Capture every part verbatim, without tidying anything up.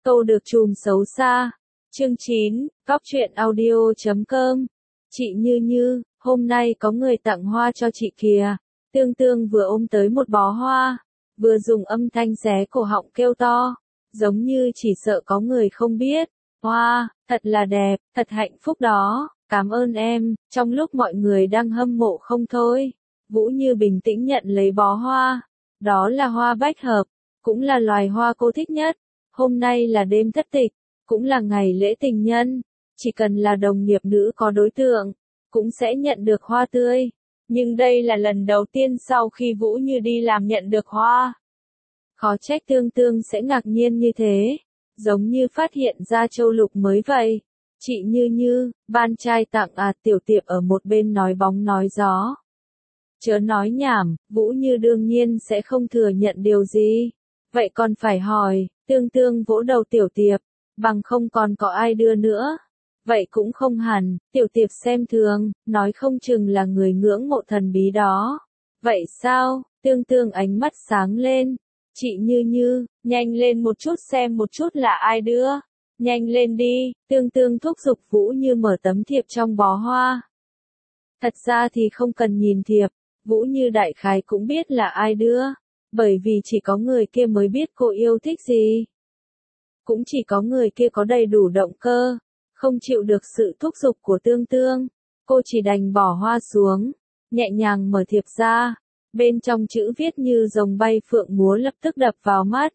Câu được trùm xấu xa. Chương chín, Cóc truyện audio chấm com. Chị Như Như, hôm nay có người tặng hoa cho chị kìa. Tương Tương vừa ôm tới một bó hoa, vừa dùng âm thanh xé cổ họng kêu to, giống như chỉ sợ có người không biết. Hoa, thật là đẹp, thật hạnh phúc đó, cảm ơn em. Trong lúc mọi người đang hâm mộ không thôi, Vũ Như bình tĩnh nhận lấy bó hoa. Đó là hoa bách hợp, cũng là loài hoa cô thích nhất. Hôm nay là đêm thất tịch, cũng là ngày lễ tình nhân. Chỉ cần là đồng nghiệp nữ có đối tượng, cũng sẽ nhận được hoa tươi. Nhưng đây là lần đầu tiên sau khi Vũ Như đi làm nhận được hoa. Khó trách Tương Tương sẽ ngạc nhiên như thế, giống như phát hiện ra châu lục mới vậy. Chị Như Như, ban trai tặng à? Tiểu Tiệp ở một bên nói bóng nói gió. Chớ nói nhảm, Vũ Như đương nhiên sẽ không thừa nhận điều gì. Vậy còn phải hỏi, Tương Tương vỗ đầu Tiểu Tiệp, bằng không còn có ai đưa nữa. Vậy cũng không hẳn, Tiểu Tiệp xem thường, nói không chừng là người ngưỡng mộ thần bí đó. Vậy sao? Tương Tương ánh mắt sáng lên. Chị Như Như, nhanh lên một chút xem một chút là ai đưa. Nhanh lên đi, Tương Tương thúc giục Vũ Như mở tấm thiệp trong bó hoa. Thật ra thì không cần nhìn thiệp, Vũ Như đại khái cũng biết là ai đưa, bởi vì chỉ có người kia mới biết cô yêu thích gì. Cũng chỉ có người kia có đầy đủ động cơ, không chịu được sự thúc giục của Tương Tương. Cô chỉ đành bỏ hoa xuống, nhẹ nhàng mở thiệp ra. Bên trong chữ viết như rồng bay phượng múa lập tức đập vào mắt.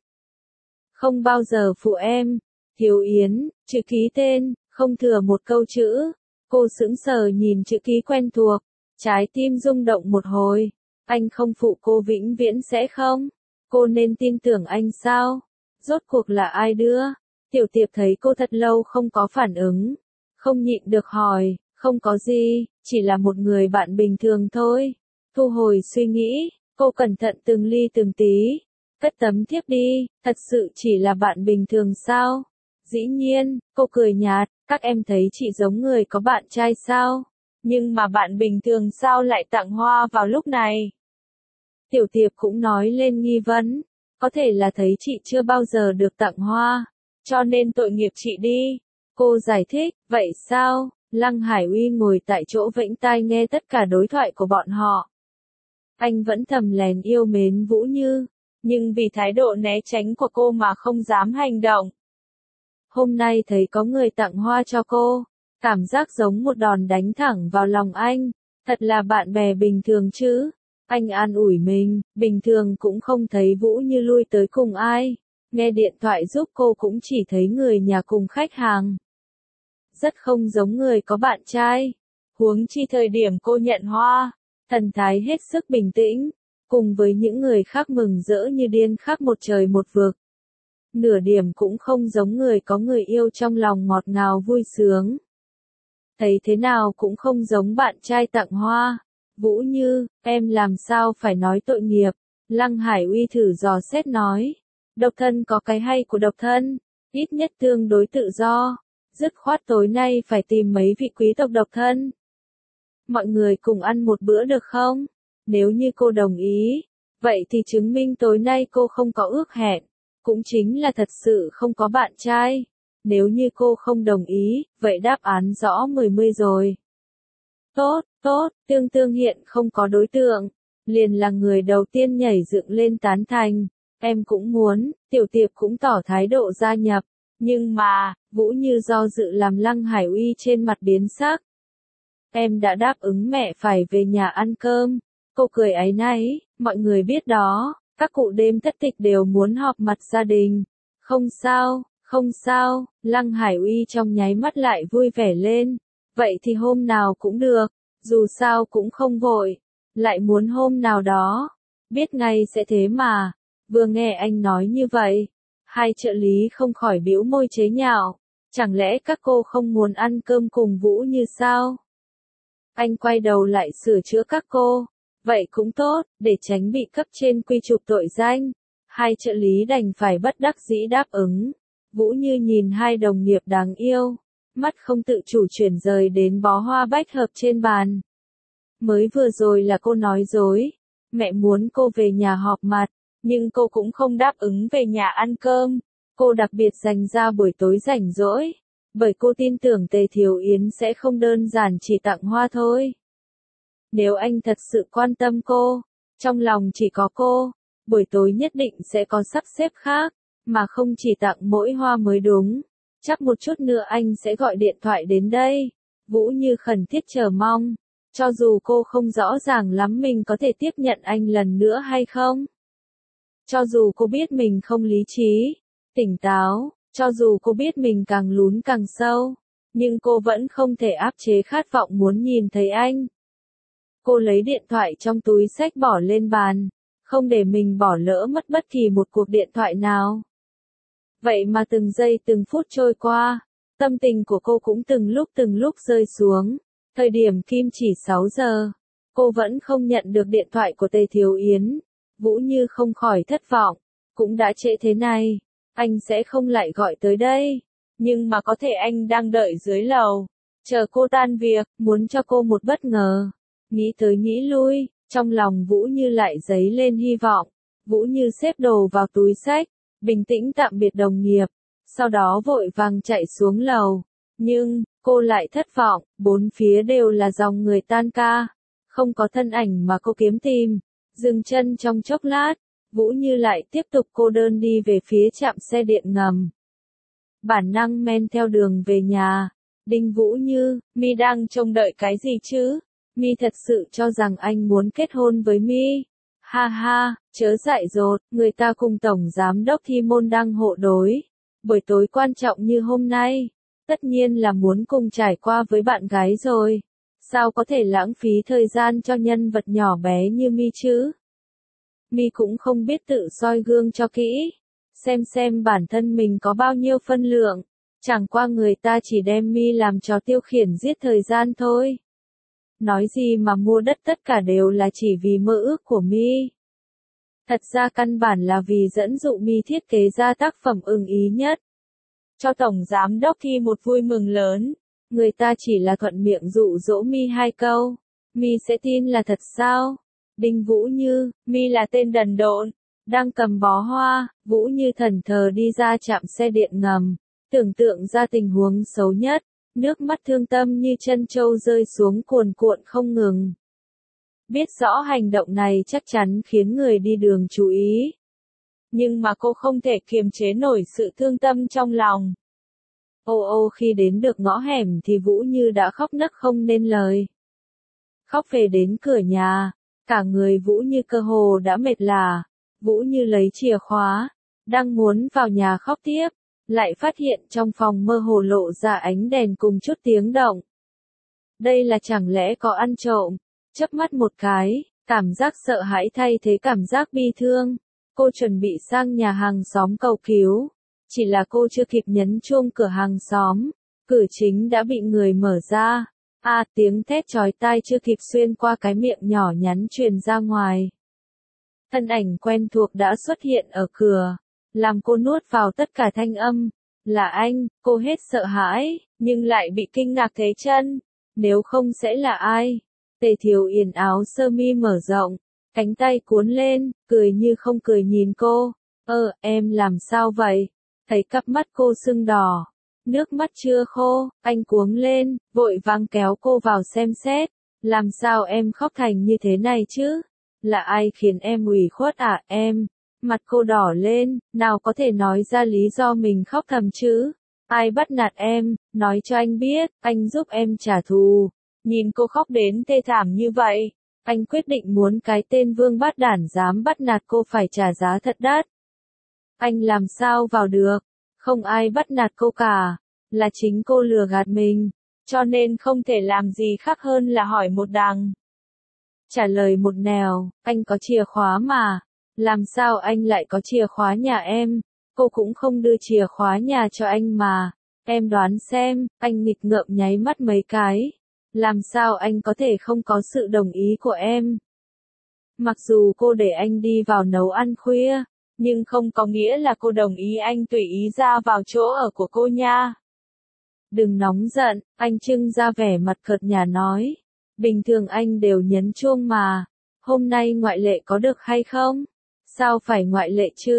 Không bao giờ phụ em, Thiếu Yến, chữ ký tên, không thừa một câu chữ. Cô sững sờ nhìn chữ ký quen thuộc, trái tim rung động một hồi. Anh không phụ cô vĩnh viễn sẽ không? Cô nên tin tưởng anh sao? Rốt cuộc là ai đưa? Tiểu Tiệp thấy cô thật lâu không có phản ứng, không nhịn được hỏi, không có gì, chỉ là một người bạn bình thường thôi. Thu hồi suy nghĩ, cô cẩn thận từng ly từng tí, cất tấm thiếp đi, thật sự chỉ là bạn bình thường sao? Dĩ nhiên, cô cười nhạt, các em thấy chị giống người có bạn trai sao? Nhưng mà bạn bình thường sao lại tặng hoa vào lúc này? Tiểu Tiệp cũng nói lên nghi vấn, có thể là thấy chị chưa bao giờ được tặng hoa, cho nên tội nghiệp chị đi. Cô giải thích, vậy sao? Lăng Hải Uy ngồi tại chỗ vẫy tai nghe tất cả đối thoại của bọn họ. Anh vẫn thầm lén yêu mến Vũ Như, nhưng vì thái độ né tránh của cô mà không dám hành động. Hôm nay thấy có người tặng hoa cho cô, cảm giác giống một đòn đánh thẳng vào lòng anh. Thật là bạn bè bình thường chứ. Anh an ủi mình, bình thường cũng không thấy Vũ Như lui tới cùng ai. Nghe điện thoại giúp cô cũng chỉ thấy người nhà cùng khách hàng. Rất không giống người có bạn trai. Huống chi thời điểm cô nhận hoa, thần thái hết sức bình tĩnh, cùng với những người khác mừng rỡ như điên khác một trời một vực. Nửa điểm cũng không giống người có người yêu trong lòng ngọt ngào vui sướng. Thấy thế nào cũng không giống bạn trai tặng hoa. Vũ Như, em làm sao phải nói tội nghiệp. Lăng Hải Uy thử dò xét nói. Độc thân có cái hay của độc thân, ít nhất tương đối tự do. Dứt khoát tối nay phải tìm mấy vị quý tộc độc thân. Mọi người cùng ăn một bữa được không? Nếu như cô đồng ý, vậy thì chứng minh tối nay cô không có ước hẹn, cũng chính là thật sự không có bạn trai. Nếu như cô không đồng ý, vậy đáp án rõ mười mươi rồi. Tốt, tốt, Tương Tương hiện không có đối tượng, liền là người đầu tiên nhảy dựng lên tán thành. Em cũng muốn, Tiểu Tiệp cũng tỏ thái độ gia nhập. Nhưng mà, Vũ Như do dự làm Lăng Hải Uy trên mặt biến sắc. Em đã đáp ứng mẹ phải về nhà ăn cơm. Cô cười áy náy, mọi người biết đó, các cụ đêm thất tịch đều muốn họp mặt gia đình. Không sao, không sao, Lăng Hải Uy trong nháy mắt lại vui vẻ lên. Vậy thì hôm nào cũng được, dù sao cũng không vội, lại muốn hôm nào đó. Biết ngay sẽ thế mà. Vừa nghe anh nói như vậy, hai trợ lý không khỏi bĩu môi chế nhạo. Chẳng lẽ các cô không muốn ăn cơm cùng Vũ Như sao? Anh quay đầu lại sửa chữa các cô. Vậy cũng tốt, để tránh bị cấp trên quy chụp tội danh. Hai trợ lý đành phải bất đắc dĩ đáp ứng. Vũ Như nhìn hai đồng nghiệp đáng yêu, mắt không tự chủ chuyển rời đến bó hoa bách hợp trên bàn. Mới vừa rồi là cô nói dối. Mẹ muốn cô về nhà họp mặt, nhưng cô cũng không đáp ứng về nhà ăn cơm. Cô đặc biệt dành ra buổi tối rảnh rỗi, bởi cô tin tưởng Tề Thiều Yến sẽ không đơn giản chỉ tặng hoa thôi. Nếu anh thật sự quan tâm cô, trong lòng chỉ có cô, buổi tối nhất định sẽ có sắp xếp khác, mà không chỉ tặng mỗi hoa mới đúng. Chắc một chút nữa anh sẽ gọi điện thoại đến đây. Vũ Như khẩn thiết chờ mong, cho dù cô không rõ ràng lắm mình có thể tiếp nhận anh lần nữa hay không. Cho dù cô biết mình không lý trí, tỉnh táo, cho dù cô biết mình càng lún càng sâu, nhưng cô vẫn không thể áp chế khát vọng muốn nhìn thấy anh. Cô lấy điện thoại trong túi xách bỏ lên bàn, không để mình bỏ lỡ mất bất kỳ một cuộc điện thoại nào. Vậy mà từng giây từng phút trôi qua, tâm tình của cô cũng từng lúc từng lúc rơi xuống. Thời điểm kim chỉ sáu giờ, cô vẫn không nhận được điện thoại của Tề Thiều Yến. Vũ Như không khỏi thất vọng, cũng đã trễ thế này, anh sẽ không lại gọi tới đây. Nhưng mà có thể anh đang đợi dưới lầu, chờ cô tan việc, muốn cho cô một bất ngờ. Nghĩ tới nghĩ lui, trong lòng Vũ Như lại dấy lên hy vọng. Vũ Như xếp đồ vào túi xách, bình tĩnh tạm biệt đồng nghiệp, sau đó vội vàng chạy xuống lầu. Nhưng, cô lại thất vọng, bốn phía đều là dòng người tan ca, không có thân ảnh mà cô kiếm tìm. Dừng chân trong chốc lát, Vũ Như lại tiếp tục cô đơn đi về phía trạm xe điện ngầm. Bản năng men theo đường về nhà. Đinh Vũ Như, mi đang trông đợi cái gì chứ? Mi thật sự cho rằng anh muốn kết hôn với mi. Ha ha, chớ dại dột, người ta cùng Tổng Giám đốc Thi Môn đang hộ đối. Buổi tối quan trọng như hôm nay, tất nhiên là muốn cùng trải qua với bạn gái rồi. Sao có thể lãng phí thời gian cho nhân vật nhỏ bé như mi chứ? Mi cũng không biết tự soi gương cho kỹ, xem xem bản thân mình có bao nhiêu phân lượng. Chẳng qua người ta chỉ đem mi làm trò tiêu khiển giết thời gian thôi. Nói gì mà mua đất tất cả đều là chỉ vì mơ ước của mi. Thật ra căn bản là vì dẫn dụ mi thiết kế ra tác phẩm ưng ý nhất. Cho Tổng Giám đốc Thi một vui mừng lớn. Người ta chỉ là thuận miệng dụ dỗ mi hai câu. Mi sẽ tin là thật sao? Đinh Vũ Như, mi là tên đần độn. Đang cầm bó hoa, Vũ Như thẫn thờ đi ra trạm xe điện ngầm. Tưởng tượng ra tình huống xấu nhất. Nước mắt thương tâm như chân trâu rơi xuống cuồn cuộn không ngừng. Biết rõ hành động này chắc chắn khiến người đi đường chú ý. Nhưng mà cô không thể kiềm chế nổi sự thương tâm trong lòng. Ô ô khi đến được ngõ hẻm thì Vũ Như đã khóc nấc không nên lời. Khóc về đến cửa nhà, cả người Vũ Như cơ hồ đã mệt lả. Vũ Như lấy chìa khóa, đang muốn vào nhà khóc tiếp, lại phát hiện trong phòng mơ hồ lộ ra ánh đèn cùng chút tiếng động. Đây là chẳng lẽ có ăn trộm? Chớp mắt một cái, cảm giác sợ hãi thay thế cảm giác bi thương. Cô chuẩn bị sang nhà hàng xóm cầu cứu. Chỉ là cô chưa kịp nhấn chuông cửa hàng xóm, cửa chính đã bị người mở ra. À, tiếng thét chói tai chưa kịp xuyên qua cái miệng nhỏ nhắn truyền ra ngoài. Thân ảnh quen thuộc đã xuất hiện ở cửa, làm cô nuốt vào tất cả thanh âm. Là anh, cô hết sợ hãi, nhưng lại bị kinh ngạc thế chân. Nếu không sẽ là ai? Tề Thiều Yến áo sơ mi mở rộng, cánh tay cuốn lên, cười như không cười nhìn cô. Ơ, em làm sao vậy? Thấy cặp mắt cô sưng đỏ, nước mắt chưa khô, anh cuống lên, vội vàng kéo cô vào xem xét. Làm sao em khóc thành như thế này chứ? Là ai khiến em ủy khuất à em? Mặt cô đỏ lên, nào có thể nói ra lý do mình khóc thầm chứ? Ai bắt nạt em, nói cho anh biết, anh giúp em trả thù. Nhìn cô khóc đến thê thảm như vậy, anh quyết định muốn cái tên vương bát đản dám bắt nạt cô phải trả giá thật đắt. Anh làm sao vào được? Không ai bắt nạt cô cả, là chính cô lừa gạt mình, cho nên không thể làm gì khác hơn là hỏi một đằng. Trả lời một nẻo, anh có chìa khóa mà. Làm sao anh lại có chìa khóa nhà em? Cô cũng không đưa chìa khóa nhà cho anh mà. Em đoán xem, anh nghịch ngợm nháy mắt mấy cái. Làm sao anh có thể không có sự đồng ý của em? Mặc dù cô để anh đi vào nấu ăn khuya, nhưng không có nghĩa là cô đồng ý anh tùy ý ra vào chỗ ở của cô nha. Đừng nóng giận, anh trưng ra vẻ mặt cợt nhả nói. Bình thường anh đều nhấn chuông mà. Hôm nay ngoại lệ có được hay không? Sao phải ngoại lệ chứ?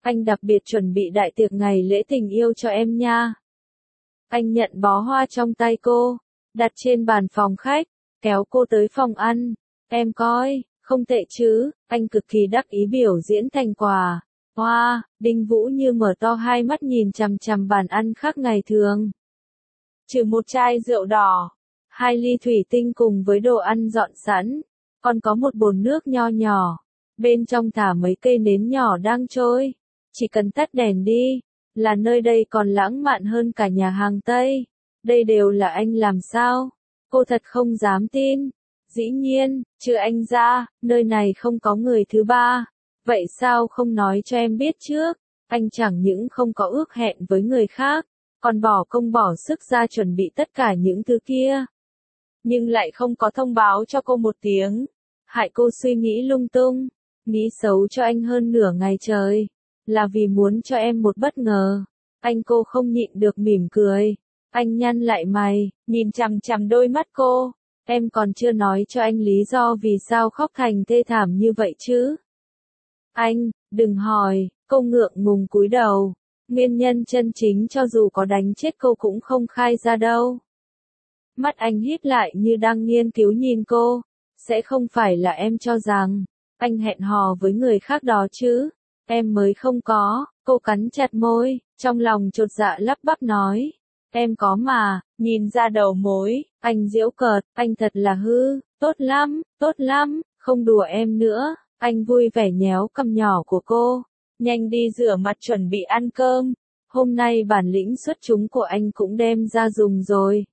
Anh đặc biệt chuẩn bị đại tiệc ngày lễ tình yêu cho em nha. Anh nhận bó hoa trong tay cô, đặt trên bàn phòng khách, kéo cô tới phòng ăn. Em coi, không tệ chứ, anh cực kỳ đắc ý biểu diễn thành quả. Hoa, wow, Đinh Vũ Như mở to hai mắt nhìn chằm chằm bàn ăn khác ngày thường. Trừ một chai rượu đỏ, hai ly thủy tinh cùng với đồ ăn dọn sẵn, còn có một bồn nước nho nhỏ, bên trong thả mấy cây nến nhỏ đang trôi. Chỉ cần tắt đèn đi, là nơi đây còn lãng mạn hơn cả nhà hàng Tây. Đây đều là anh làm sao? Cô thật không dám tin. Dĩ nhiên, trừ anh ra, nơi này không có người thứ ba. Vậy sao không nói cho em biết trước? Anh chẳng những không có ước hẹn với người khác, còn bỏ công bỏ sức ra chuẩn bị tất cả những thứ kia. Nhưng lại không có thông báo cho cô một tiếng. Hại cô suy nghĩ lung tung, nghĩ xấu cho anh hơn nửa ngày trời. Là vì muốn cho em một bất ngờ. Anh cô không nhịn được mỉm cười. Anh nhăn lại mày, nhìn chằm chằm đôi mắt cô. Em còn chưa nói cho anh lý do vì sao khóc thành thê thảm như vậy chứ. Anh, đừng hỏi, cô ngượng ngùng cúi đầu. Nguyên nhân chân chính cho dù có đánh chết cô cũng không khai ra đâu. Mắt anh híp lại như đang nghiên cứu nhìn cô. Sẽ không phải là em cho rằng anh hẹn hò với người khác đó chứ. Em mới không có. Cô cắn chặt môi, trong lòng chột dạ lắp bắp nói. Em có mà, nhìn ra đầu mối. Anh giễu cợt, anh thật là hư. Tốt lắm, tốt lắm, không đùa em nữa. Anh vui vẻ nhéo cằm nhỏ của cô. Nhanh đi rửa mặt chuẩn bị ăn cơm. Hôm nay bản lĩnh xuất chúng của anh cũng đem ra dùng rồi.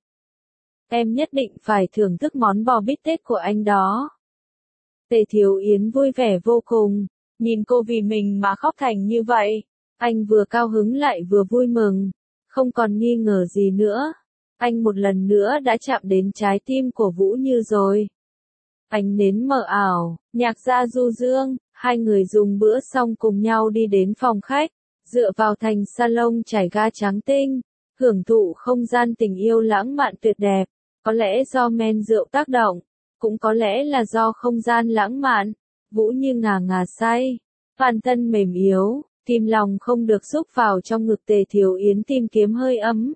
Em nhất định phải thưởng thức món bò bít tết của anh đó. Tề Thiếu Yến vui vẻ vô cùng. Nhìn cô vì mình mà khóc thành như vậy. Anh vừa cao hứng lại vừa vui mừng. Không còn nghi ngờ gì nữa. Anh một lần nữa đã chạm đến trái tim của Vũ Như rồi. Ánh nến mờ ảo, nhạc gia du dương, hai người dùng bữa xong cùng nhau đi đến phòng khách, dựa vào thành salon trải ga trắng tinh, hưởng thụ không gian tình yêu lãng mạn tuyệt đẹp. Có lẽ do men rượu tác động, cũng có lẽ là do không gian lãng mạn. Vũ Như ngà ngà say, toàn thân mềm yếu, tim lòng không được xúc vào trong ngực Tề Thiếu Yến tìm kiếm hơi ấm.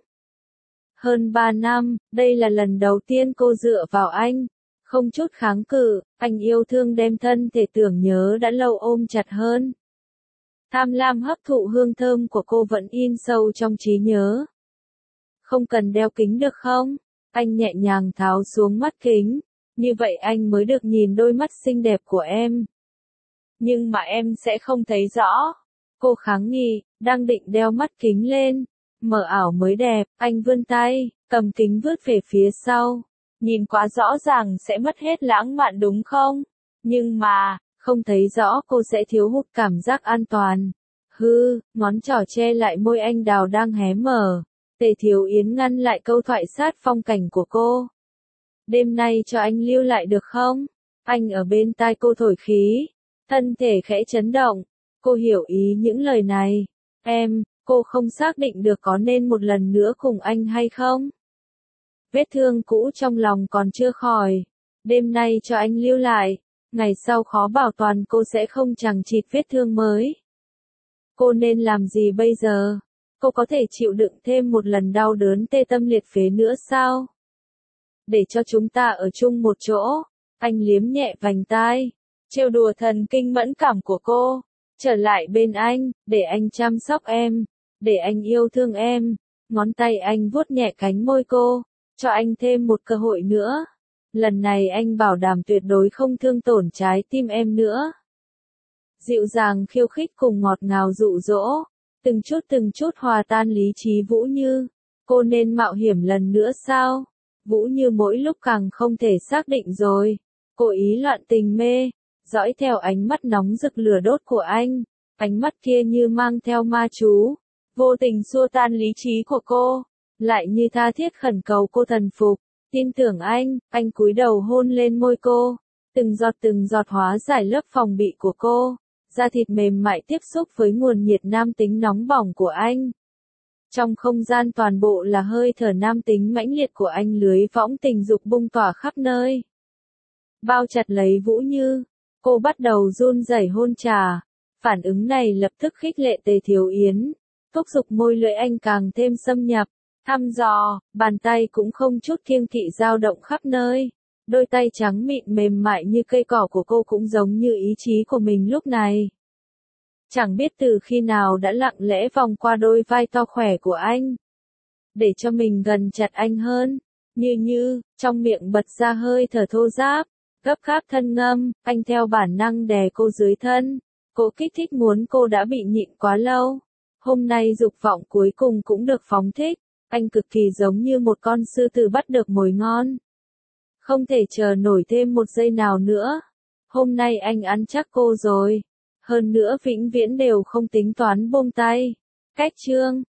Hơn ba năm, đây là lần đầu tiên cô dựa vào anh, không chút kháng cự, anh yêu thương đem thân thể tưởng nhớ đã lâu ôm chặt hơn. Tham lam hấp thụ hương thơm của cô vẫn in sâu trong trí nhớ. Không cần đeo kính được không? Anh nhẹ nhàng tháo xuống mắt kính. Như vậy anh mới được nhìn đôi mắt xinh đẹp của em. Nhưng mà em sẽ không thấy rõ. Cô kháng nghị, đang định đeo mắt kính lên. Mờ ảo mới đẹp, anh vươn tay, cầm kính vứt về phía sau. Nhìn quá rõ ràng sẽ mất hết lãng mạn đúng không? Nhưng mà, không thấy rõ cô sẽ thiếu hụt cảm giác an toàn. Hư, ngón trỏ che lại môi anh đào đang hé mở. Tề Thiếu Yến ngăn lại câu thoại sát phong cảnh của cô. Đêm nay cho anh lưu lại được không? Anh ở bên tai cô thổi khí. Thân thể khẽ chấn động. Cô hiểu ý những lời này. Em, cô không xác định được có nên một lần nữa cùng anh hay không? Vết thương cũ trong lòng còn chưa khỏi. Đêm nay cho anh lưu lại. Ngày sau khó bảo toàn cô sẽ không chằng chịt vết thương mới. Cô nên làm gì bây giờ? Cô có thể chịu đựng thêm một lần đau đớn tê tâm liệt phế nữa sao? Để cho chúng ta ở chung một chỗ. Anh liếm nhẹ vành tai. Trêu đùa thần kinh mẫn cảm của cô. Trở lại bên anh, để anh chăm sóc em. Để anh yêu thương em. Ngón tay anh vuốt nhẹ cánh môi cô. Cho anh thêm một cơ hội nữa. Lần này anh bảo đảm tuyệt đối không thương tổn trái tim em nữa. Dịu dàng khiêu khích cùng ngọt ngào dụ dỗ. Từng chút từng chút hòa tan lý trí Vũ Như. Cô nên mạo hiểm lần nữa sao? Vũ Như mỗi lúc càng không thể xác định rồi. Cô ý loạn tình mê. Dõi theo ánh mắt nóng rực lửa đốt của anh. Ánh mắt kia như mang theo ma chú. Vô tình xua tan lý trí của cô. Lại như tha thiết khẩn cầu cô thần phục. Tin tưởng anh, anh cúi đầu hôn lên môi cô. Từng giọt từng giọt hóa giải lớp phòng bị của cô. Da thịt mềm mại tiếp xúc với nguồn nhiệt nam tính nóng bỏng của anh. Trong không gian toàn bộ là hơi thở nam tính mãnh liệt của anh, lưới võng tình dục bung tỏa khắp nơi. Bao chặt lấy Vũ Như, cô bắt đầu run rẩy hôn trà. Phản ứng này lập tức khích lệ Tề Thiếu Yến, thúc giục môi lưỡi anh càng thêm xâm nhập, thăm dò, bàn tay cũng không chút kiêng kỵ dao động khắp nơi. Đôi tay trắng mịn mềm mại như cây cỏ của cô cũng giống như ý chí của mình lúc này. Chẳng biết từ khi nào đã lặng lẽ vòng qua đôi vai to khỏe của anh, để cho mình gần chặt anh hơn. Như như, trong miệng bật ra hơi thở thô ráp, gấp gáp thân ngâm, anh theo bản năng đè cô dưới thân. Cô kích thích muốn cô đã bị nhịn quá lâu. Hôm nay dục vọng cuối cùng cũng được phóng thích, anh cực kỳ giống như một con sư tử bắt được mồi ngon. Không thể chờ nổi thêm một giây nào nữa. Hôm nay anh ăn chắc cô rồi. Hơn nữa vĩnh viễn đều không tính toán buông tay. Cách chương